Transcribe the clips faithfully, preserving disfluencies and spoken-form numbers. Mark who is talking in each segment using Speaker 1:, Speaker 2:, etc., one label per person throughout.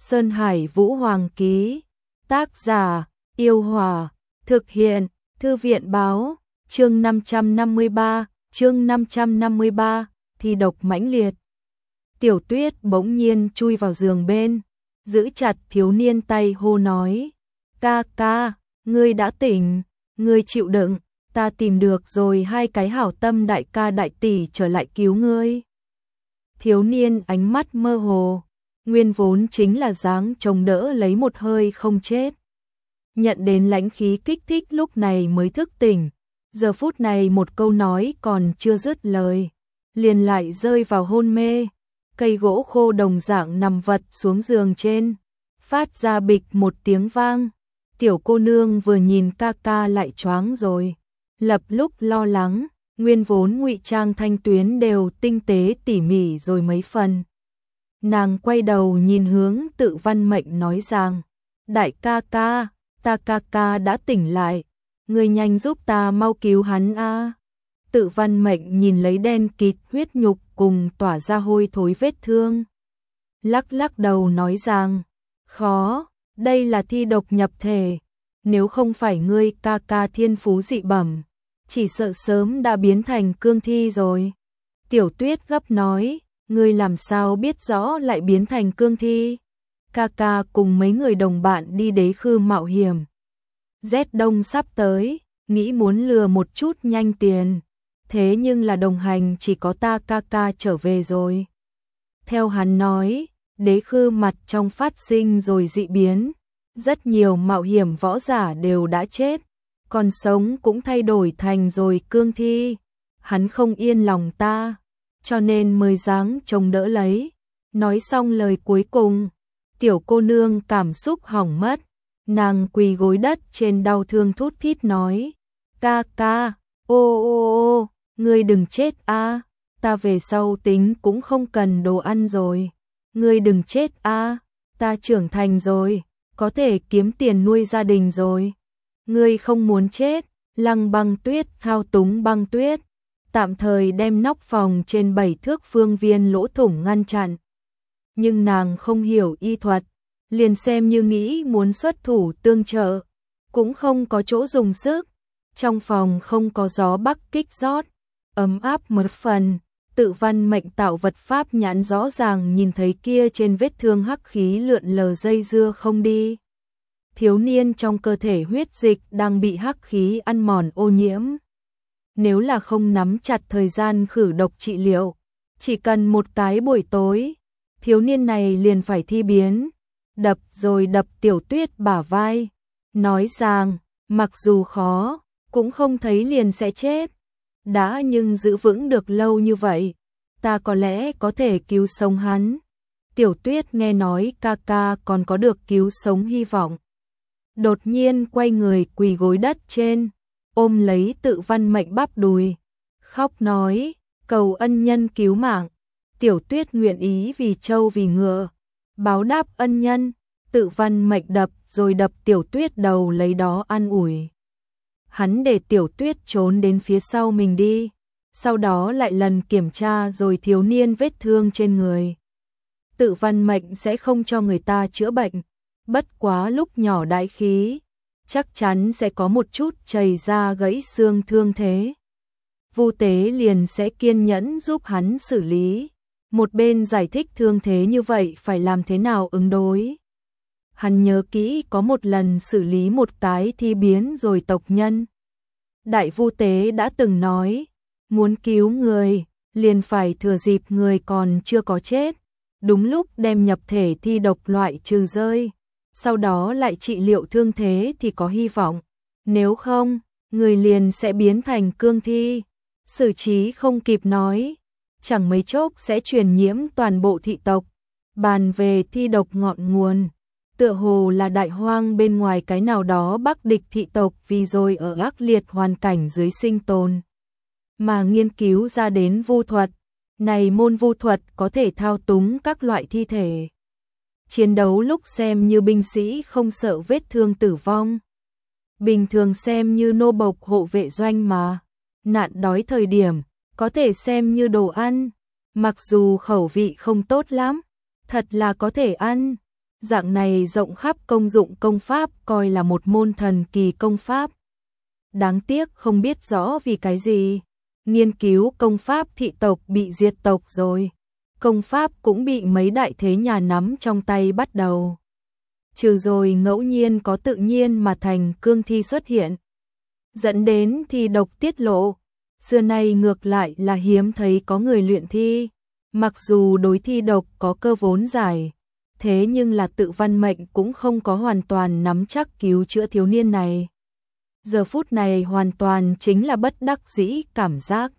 Speaker 1: Sơn Hải Vũ Hoàng ký. Tác giả: Yêu Hòa. Thực hiện: Thư viện báo. Chương năm trăm năm mươi ba, chương năm trăm năm mươi ba, thi độc mãnh liệt. Tiểu Tuyết bỗng nhiên chui vào giường bên, giữ chặt thiếu niên tay hô nói: "Ca ca, ngươi đã tỉnh, ngươi chịu đựng, ta tìm được rồi hai cái hảo tâm đại ca đại tỷ trở lại cứu ngươi." Thiếu niên ánh mắt mơ hồ, nguyên vốn chính là dáng chống đỡ lấy một hơi không chết. Nhận đến lãnh khí kích thích lúc này mới thức tỉnh, giờ phút này một câu nói còn chưa dứt lời, liền lại rơi vào hôn mê. Cây gỗ khô đồng dạng nằm vật xuống giường trên, phát ra bịch một tiếng vang. Tiểu cô nương vừa nhìn ca ca lại choáng rồi, lập lúc lo lắng, nguyên vốn ngụy trang thanh tuyến đều tinh tế tỉ mỉ rồi mấy phần. Nàng quay đầu nhìn hướng Tự Văn Mệnh nói rằng: "Đại ca ca, ta ca ca đã tỉnh lại, người nhanh giúp ta mau cứu hắn a." Tự Văn Mệnh nhìn lấy đen kịt huyết nhục cùng tỏa ra hôi thối vết thương, lắc lắc đầu nói rằng: "Khó, đây là thi độc nhập thể, nếu không phải ngươi ca ca thiên phú dị bẩm, chỉ sợ sớm đã biến thành cương thi rồi." Tiểu Tuyết gấp nói: "Ngươi làm sao biết rõ lại biến thành cương thi?" Ca ca cùng mấy người đồng bạn đi Đế Khư mạo hiểm. Rét đông sắp tới, nghĩ muốn lừa một chút nhanh tiền. Thế nhưng là đồng hành chỉ có ta ca ca trở về rồi. Theo hắn nói, Đế Khư mặt trong phát sinh rồi dị biến. Rất nhiều mạo hiểm võ giả đều đã chết, còn sống cũng thay đổi thành rồi cương thi. Hắn không yên lòng ta, cho nên mới dáng chống đỡ lấy. Nói xong lời cuối cùng, tiểu cô nương cảm xúc hỏng mất. Nàng quỳ gối đất trên đau thương thút thít nói: "Ca ca, ô ô ô, ngươi đừng chết a, ta về sau tính cũng không cần đồ ăn rồi. Ngươi đừng chết a, ta trưởng thành rồi, có thể kiếm tiền nuôi gia đình rồi. Ngươi không muốn chết." Lăng Băng Tuyết thao túng băng tuyết, tạm thời đem nóc phòng trên bảy thước phương viên lỗ thủng ngăn chặn. Nhưng nàng không hiểu y thuật, liền xem như nghĩ muốn xuất thủ tương trợ, cũng không có chỗ dùng sức. Trong phòng không có gió bắc kích rót, ấm áp một phần. Tự Văn Mệnh tạo vật pháp nhãn rõ ràng nhìn thấy kia trên vết thương hắc khí lượn lờ dây dưa không đi. Thiếu niên trong cơ thể huyết dịch đang bị hắc khí ăn mòn ô nhiễm. Nếu là không nắm chặt thời gian khử độc trị liệu, chỉ cần một cái buổi tối, thiếu niên này liền phải thi biến. Đập rồi đập Tiểu Tuyết bả vai, nói rằng mặc dù khó, cũng không thấy liền sẽ chết. Đã nhưng giữ vững được lâu như vậy, ta có lẽ có thể cứu sống hắn. Tiểu Tuyết nghe nói ca ca còn có được cứu sống hy vọng, đột nhiên quay người quỳ gối đất trên, ôm lấy Tự Văn Mệnh bắp đùi, khóc nói: "Cầu ân nhân cứu mạng." Tiểu Tuyết nguyện ý vì trâu vì ngựa báo đáp ân nhân. Tự Văn Mệnh đập rồi đập Tiểu Tuyết đầu lấy đó an ủi. Hắn để Tiểu Tuyết trốn đến phía sau mình đi, sau đó lại lần kiểm tra rồi thiếu niên vết thương trên người. Tự Văn Mệnh sẽ không cho người ta chữa bệnh, bất quá lúc nhỏ đại khí, chắc chắn sẽ có một chút chảy ra gãy xương thương thế. Vu Tế liền sẽ kiên nhẫn giúp hắn xử lý, một bên giải thích thương thế như vậy phải làm thế nào ứng đối. Hắn nhớ kỹ có một lần xử lý một cái thi biến rồi tộc nhân. Đại Vu Tế đã từng nói, muốn cứu người, liền phải thừa dịp người còn chưa có chết, đúng lúc đem nhập thể thi độc loại trừ rơi, sau đó lại trị liệu thương thế thì có hy vọng. Nếu không, người liền sẽ biến thành cương thi, xử trí không kịp nói, chẳng mấy chốc sẽ truyền nhiễm toàn bộ thị tộc. Bàn về thi độc ngọn nguồn, tựa hồ là đại hoang bên ngoài cái nào đó bắc địch thị tộc vì rồi ở ác liệt hoàn cảnh dưới sinh tồn, mà nghiên cứu ra đến vu thuật. Này môn vu thuật có thể thao túng các loại thi thể. Chiến đấu lúc xem như binh sĩ không sợ vết thương tử vong. Bình thường xem như nô bộc hộ vệ doanh mà. Nạn đói thời điểm, có thể xem như đồ ăn. Mặc dù khẩu vị không tốt lắm, thật là có thể ăn. Dạng này rộng khắp công dụng công pháp coi là một môn thần kỳ công pháp. Đáng tiếc không biết rõ vì cái gì. Nghiên cứu công pháp thị tộc bị diệt tộc rồi. Công pháp cũng bị mấy đại thế nhà nắm trong tay bắt đầu. Trừ rồi ngẫu nhiên có tự nhiên mà thành cương thi xuất hiện. Dẫn đến thi độc tiết lộ. Xưa nay ngược lại là hiếm thấy có người luyện thi. Mặc dù đối thi độc có cơ vốn giải. Thế nhưng là Tự Văn Mệnh cũng không có hoàn toàn nắm chắc cứu chữa thiếu niên này. Giờ phút này hoàn toàn chính là bất đắc dĩ cảm giác.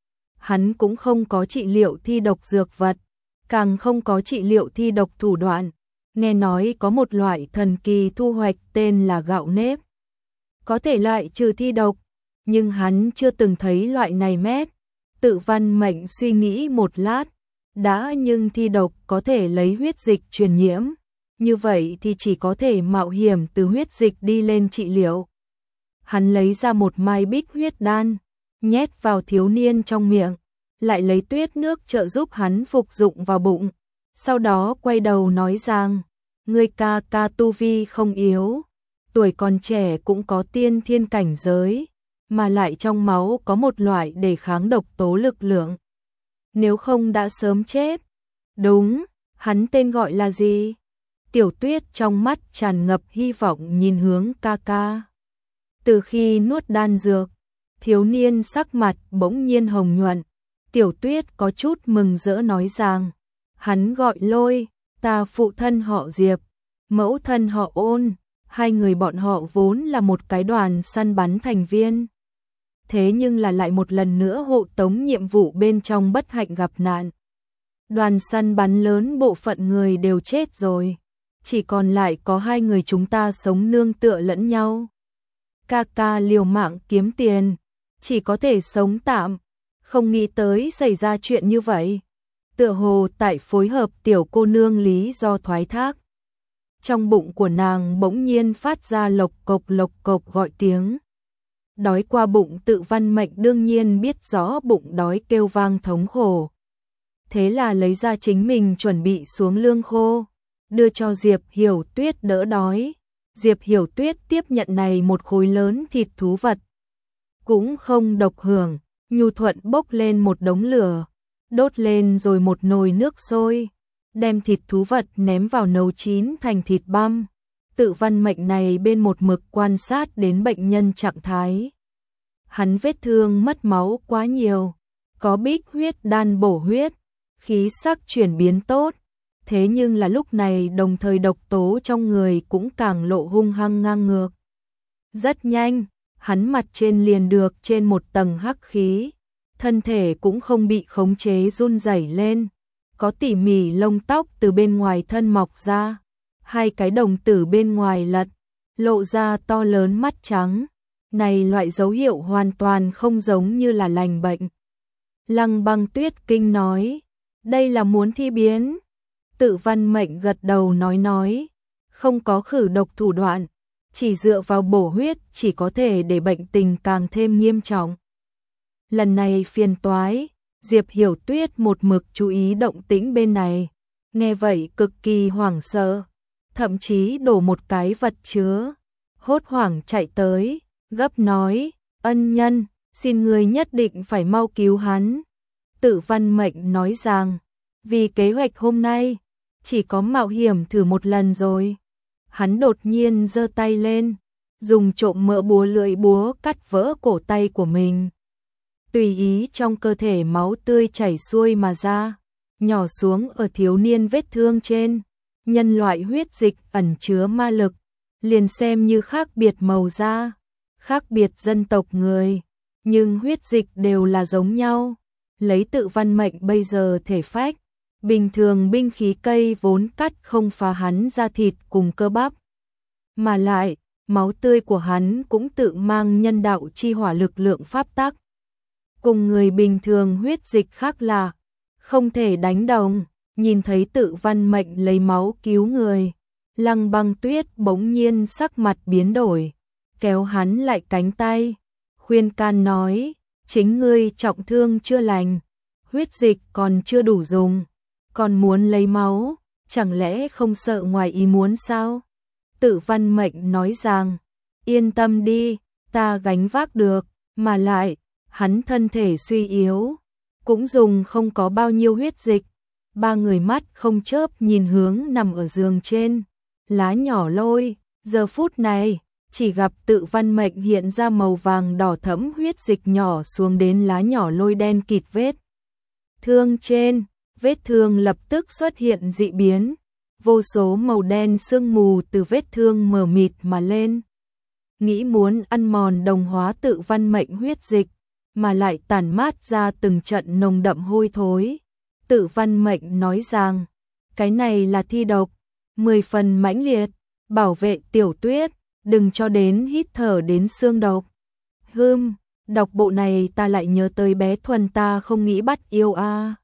Speaker 1: Hắn cũng không có trị liệu thi độc dược vật, càng không có trị liệu thi độc thủ đoạn. Nghe nói có một loại thần kỳ thu hoạch tên là gạo nếp. Có thể loại trừ thi độc, nhưng hắn chưa từng thấy loại này mét. Tự Văn Mệnh suy nghĩ một lát, đã nhưng thi độc có thể lấy huyết dịch truyền nhiễm, như vậy thì chỉ có thể mạo hiểm từ huyết dịch đi lên trị liệu. Hắn lấy ra một mai bích huyết đan, nhét vào thiếu niên trong miệng, lại lấy tuyết nước trợ giúp hắn phục dụng vào bụng. Sau đó quay đầu nói rằng, ngươi ca ca tu vi không yếu, tuổi còn trẻ cũng có tiên thiên cảnh giới, mà lại trong máu có một loại đề kháng độc tố lực lượng. Nếu không đã sớm chết. Đúng, hắn tên gọi là gì? Tiểu Tuyết trong mắt tràn ngập hy vọng nhìn hướng ca ca. Từ khi nuốt đan dược, thiếu niên sắc mặt bỗng nhiên hồng nhuận. Tiểu Tuyết có chút mừng rỡ nói rằng, hắn gọi Lôi, ta phụ thân họ Diệp, mẫu thân họ Ôn, hai người bọn họ vốn là một cái đoàn săn bắn thành viên. Thế nhưng là lại một lần nữa hộ tống nhiệm vụ bên trong bất hạnh gặp nạn. Đoàn săn bắn lớn bộ phận người đều chết rồi, chỉ còn lại có hai người chúng ta sống nương tựa lẫn nhau. Ca ca liều mạng kiếm tiền, chỉ có thể sống tạm, không nghĩ tới xảy ra chuyện như vậy. Tựa hồ tại phối hợp tiểu cô nương lý do thoái thác. Trong bụng của nàng bỗng nhiên phát ra lộc cộc lộc cộc gọi tiếng. Đói qua bụng Tự Văn Mệnh đương nhiên biết rõ bụng đói kêu vang thống khổ. Thế là lấy ra chính mình chuẩn bị xuống lương khô, đưa cho Diệp Hiểu Tuyết đỡ đói. Diệp Hiểu Tuyết tiếp nhận này một khối lớn thịt thú vật. Cũng không độc hưởng, nhu thuận bốc lên một đống lửa, đốt lên rồi một nồi nước sôi, đem thịt thú vật ném vào nấu chín thành thịt băm. Tự Văn Mệnh này bên một mực quan sát đến bệnh nhân trạng thái. Hắn vết thương mất máu quá nhiều, có bích huyết đan bổ huyết, khí sắc chuyển biến tốt. Thế nhưng là lúc này đồng thời độc tố trong người cũng càng lộ hung hăng ngang ngược. Rất nhanh, hắn mặt trên liền được trên một tầng hắc khí, thân thể cũng không bị khống chế run rẩy lên, có tỉ mỉ lông tóc từ bên ngoài thân mọc ra, hai cái đồng tử bên ngoài lật, lộ ra to lớn mắt trắng. Này loại dấu hiệu hoàn toàn không giống như là lành bệnh. Lăng Băng Tuyết kinh nói, đây là muốn thi biến. Tự Văn Mệnh gật đầu nói nói, không có khử độc thủ đoạn, chỉ dựa vào bổ huyết chỉ có thể để bệnh tình càng thêm nghiêm trọng. Lần này phiền toái, Diệp Hiểu Tuyết một mực chú ý động tĩnh bên này, nghe vậy cực kỳ hoảng sợ, thậm chí đổ một cái vật chứa, hốt hoảng chạy tới, gấp nói, ân nhân, xin người nhất định phải mau cứu hắn. Tự Văn Mệnh nói rằng, vì kế hoạch hôm nay, chỉ có mạo hiểm thử một lần rồi. Hắn đột nhiên giơ tay lên, dùng trộm mỡ búa lưỡi búa cắt vỡ cổ tay của mình. Tùy ý trong cơ thể máu tươi chảy xuôi mà ra, nhỏ xuống ở thiếu niên vết thương trên. Nhân loại huyết dịch ẩn chứa ma lực, liền xem như khác biệt màu da, khác biệt dân tộc người, nhưng huyết dịch đều là giống nhau. Lấy Tự Văn Mệnh bây giờ thể phách, bình thường binh khí cây vốn cắt không phá hắn da thịt cùng cơ bắp. Mà lại, máu tươi của hắn cũng tự mang nhân đạo chi hỏa lực lượng pháp tắc. Cùng người bình thường huyết dịch khác là không thể đánh đồng. Nhìn thấy Tự Văn Mệnh lấy máu cứu người, Lăng Băng Tuyết bỗng nhiên sắc mặt biến đổi, kéo hắn lại cánh tay, khuyên can nói, chính ngươi trọng thương chưa lành, huyết dịch còn chưa đủ dùng, còn muốn lấy máu, chẳng lẽ không sợ ngoài ý muốn sao? Tự Văn Mệnh nói rằng, yên tâm đi, ta gánh vác được, mà lại, hắn thân thể suy yếu, cũng dùng không có bao nhiêu huyết dịch. Ba người mắt không chớp nhìn hướng nằm ở giường trên, lá nhỏ Lôi, giờ phút này, chỉ gặp Tự Văn Mệnh hiện ra màu vàng đỏ thẫm huyết dịch nhỏ xuống đến lá nhỏ Lôi đen kịt vết thương trên, vết thương lập tức xuất hiện dị biến, vô số màu đen sương mù từ vết thương mờ mịt mà lên. Nghĩ muốn ăn mòn đồng hóa Tự Văn Mệnh huyết dịch, mà lại tản mát ra từng trận nồng đậm hôi thối. Tự Văn Mệnh nói rằng, cái này là thi độc, mười phần mãnh liệt, bảo vệ Tiểu Tuyết, đừng cho đến hít thở đến xương độc. Hừm, đọc bộ này ta lại nhớ tới bé Thuần ta không nghĩ bắt yêu a. À.